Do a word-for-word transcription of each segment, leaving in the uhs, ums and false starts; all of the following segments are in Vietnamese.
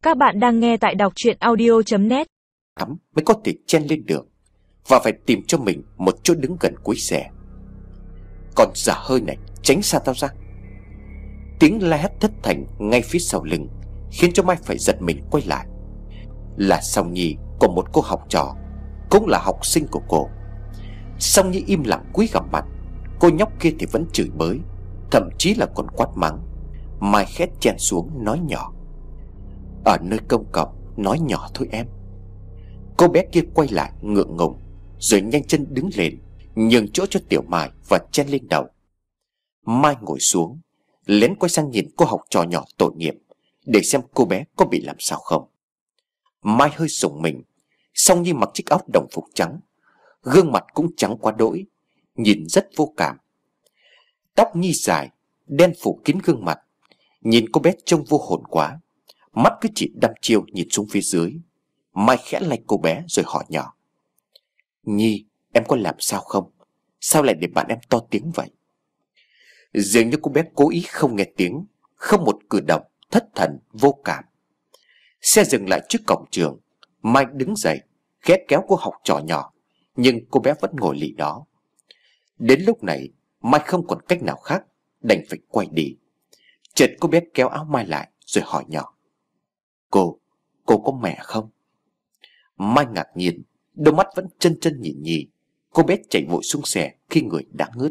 Các bạn đang nghe tại đọc truyện audio chấm net. Mới có thể chen lên được, và phải tìm cho mình một chỗ đứng gần cuối xe. Còn dở hơi này, tránh xa tao ra. Tiếng la hét thất thành ngay phía sau lưng khiến cho Mai phải giật mình quay lại. Là Song Nhi của một cô học trò, cũng là học sinh của cô. Song Nhi im lặng cúi gằm mặt. Cô nhóc kia thì vẫn chửi bới, thậm chí là còn quát mắng. Mai khét chen xuống nói nhỏ: "Ở nơi công cộng nói nhỏ thôi em." Cô bé kia quay lại ngượng ngùng, rồi nhanh chân đứng lên, nhường chỗ cho Tiểu Mai và chen lên đầu. Mai ngồi xuống, lén quay sang nhìn cô học trò nhỏ tội nghiệp, để xem cô bé có bị làm sao không. Mai hơi rùng mình. Song Nhi mặc chiếc áo đồng phục trắng, gương mặt cũng trắng quá đỗi, nhìn rất vô cảm. Tóc Nhi dài, đen phủ kín gương mặt, nhìn cô bé trông vô hồn quá. Mắt cứ chỉ đăm chiêu nhìn xuống phía dưới. Mai khẽ lay cô bé rồi hỏi nhỏ: "Nhi, em có làm sao không? Sao lại để bạn em to tiếng vậy?" Dường như cô bé cố ý không nghe tiếng, không một cử động, thất thần vô cảm. Xe dừng lại trước cổng trường. Mai đứng dậy, khẽ kéo cô học trò nhỏ, nhưng cô bé vẫn ngồi lì đó. Đến lúc này Mai không còn cách nào khác, đành phải quay đi. Chợt cô bé kéo áo Mai lại rồi hỏi nhỏ: Cô, cô có mẹ không?" Mai ngạc nhiên, đôi mắt vẫn chân chân nhìn Nhi. Cô bé chạy vội xuống xe khi người đã ngớt.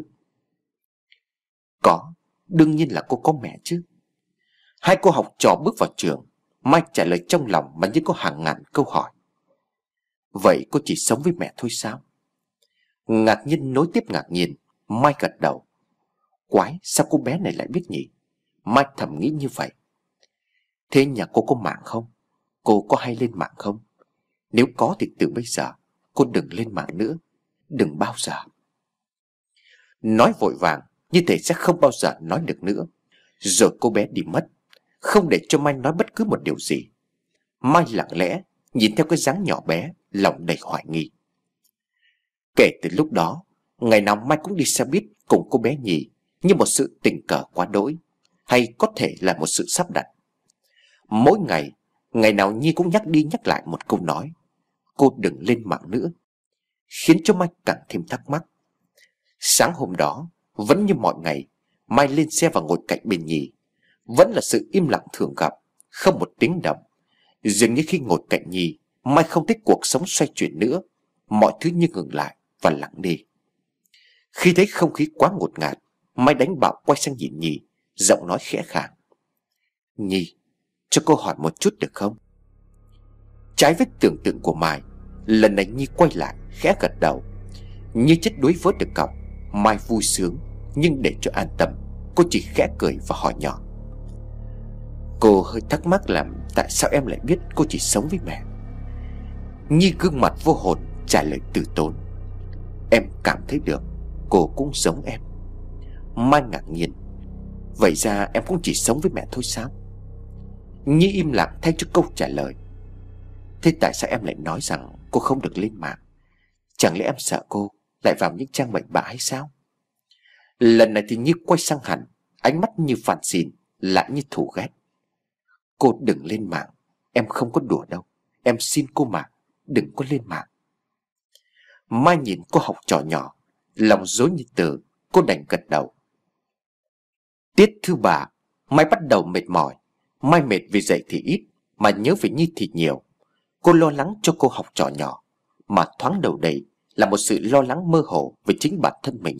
"Có, đương nhiên là cô có mẹ chứ." Hai cô học trò bước vào trường. Mai trả lời trong lòng mà như có hàng ngàn câu hỏi: "Vậy cô chỉ sống với mẹ thôi sao?" Ngạc nhiên nối tiếp ngạc nhiên, Mai gật đầu. Quái, sao cô bé này lại biết nhỉ? Mai thầm nghĩ như vậy. "Thế nhà cô có mạng không? Cô có hay lên mạng không? Nếu có thì từ bây giờ cô đừng lên mạng nữa, đừng bao giờ." Nói vội vàng, như thể sẽ không bao giờ nói được nữa. Rồi cô bé đi mất, không để cho Mai nói bất cứ một điều gì. Mai lặng lẽ nhìn theo cái dáng nhỏ bé, lòng đầy hoài nghi. Kể từ lúc đó, ngày nào Mai cũng đi xe buýt cùng cô bé Nhi, như một sự tình cờ quá đỗi, hay có thể là một sự sắp đặt. Mỗi ngày, ngày nào Nhi cũng nhắc đi nhắc lại một câu nói: "Cô đừng lên mạng nữa", khiến cho Mai càng thêm thắc mắc. Sáng hôm đó, vẫn như mọi ngày, Mai lên xe và ngồi cạnh bên Nhi. Vẫn là sự im lặng thường gặp, không một tiếng động. Dường như khi ngồi cạnh Nhi, Mai không thích cuộc sống xoay chuyển nữa. Mọi thứ như ngừng lại và lặng đi. Khi thấy không khí quá ngột ngạt, Mai đánh bạo quay sang nhìn Nhi, giọng nói khẽ khàng: "Nhi, cho cô hỏi một chút được không?" Trái với tưởng tượng của Mai, lần này Nhi quay lại khẽ gật đầu. Như chết đuối vớt được cọc, Mai vui sướng, nhưng để cho an tâm, cô chỉ khẽ cười và hỏi nhỏ: "Cô hơi thắc mắc là tại sao em lại biết cô chỉ sống với mẹ?" Nhi gương mặt vô hồn trả lời từ tốn: "Em cảm thấy được, cô cũng giống em." Mai ngạc nhiên: "Vậy ra em cũng chỉ sống với mẹ thôi sao?" Nhi im lặng thay cho câu trả lời: "Thế tại sao em lại nói rằng cô không được lên mạng? Chẳng lẽ em sợ cô lại vào những trang bậy bạ hay sao?" Lần này thì Nhi quay sang hẳn, ánh mắt như phàn xin, lại như thù ghét: "Cô đừng lên mạng, em không có đùa đâu. Em xin cô mà, đừng có lên mạng." Mai nhìn cô học trò nhỏ, lòng rối như tơ. Cô đành gật đầu. Tiết thứ ba, Mai bắt đầu mệt mỏi. Mai mệt vì dậy thì ít, mà nhớ về Nhi thì nhiều. Cô lo lắng cho cô học trò nhỏ, mà thoáng đầu đây là một sự lo lắng mơ hồ về chính bản thân mình.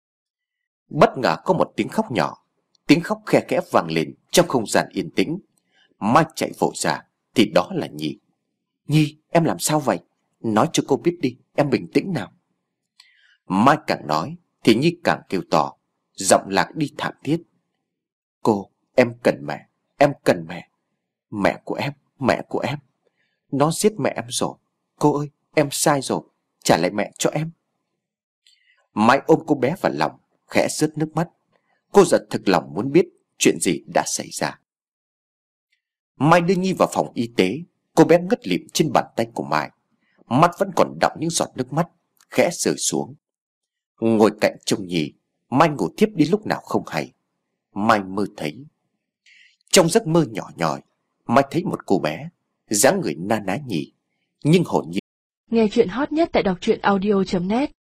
Bất ngờ có một tiếng khóc nhỏ. Tiếng khóc khe khẽ vang lên trong không gian yên tĩnh. Mai chạy vội ra thì đó là Nhi. "Nhi, em làm sao vậy? Nói cho cô biết đi, em bình tĩnh nào." Mai càng nói thì Nhi càng kêu to, giọng lạc đi thảm thiết: "Cô, em cần mẹ, em cần mẹ. Mẹ của em, mẹ của em. Nó giết mẹ em rồi. Cô ơi, em sai rồi, trả lại mẹ cho em." Mai ôm cô bé vào lòng, khẽ rớt nước mắt. Cô giật thực lòng muốn biết chuyện gì đã xảy ra. Mai đưa Nhi vào phòng y tế. Cô bé ngất lịm trên bàn tay của Mai, mắt vẫn còn đọng những giọt nước mắt, khẽ rơi xuống. Ngồi cạnh trông Nhi, Mai ngủ tiếp đi lúc nào không hay. Mai mơ thấy, trong giấc mơ nhỏ nhòi, Mai thấy một cô bé, dáng người na ná nhì, nhưng hồn nhiên. Nghe chuyện hot nhất tại đọc truyện audio chấm net.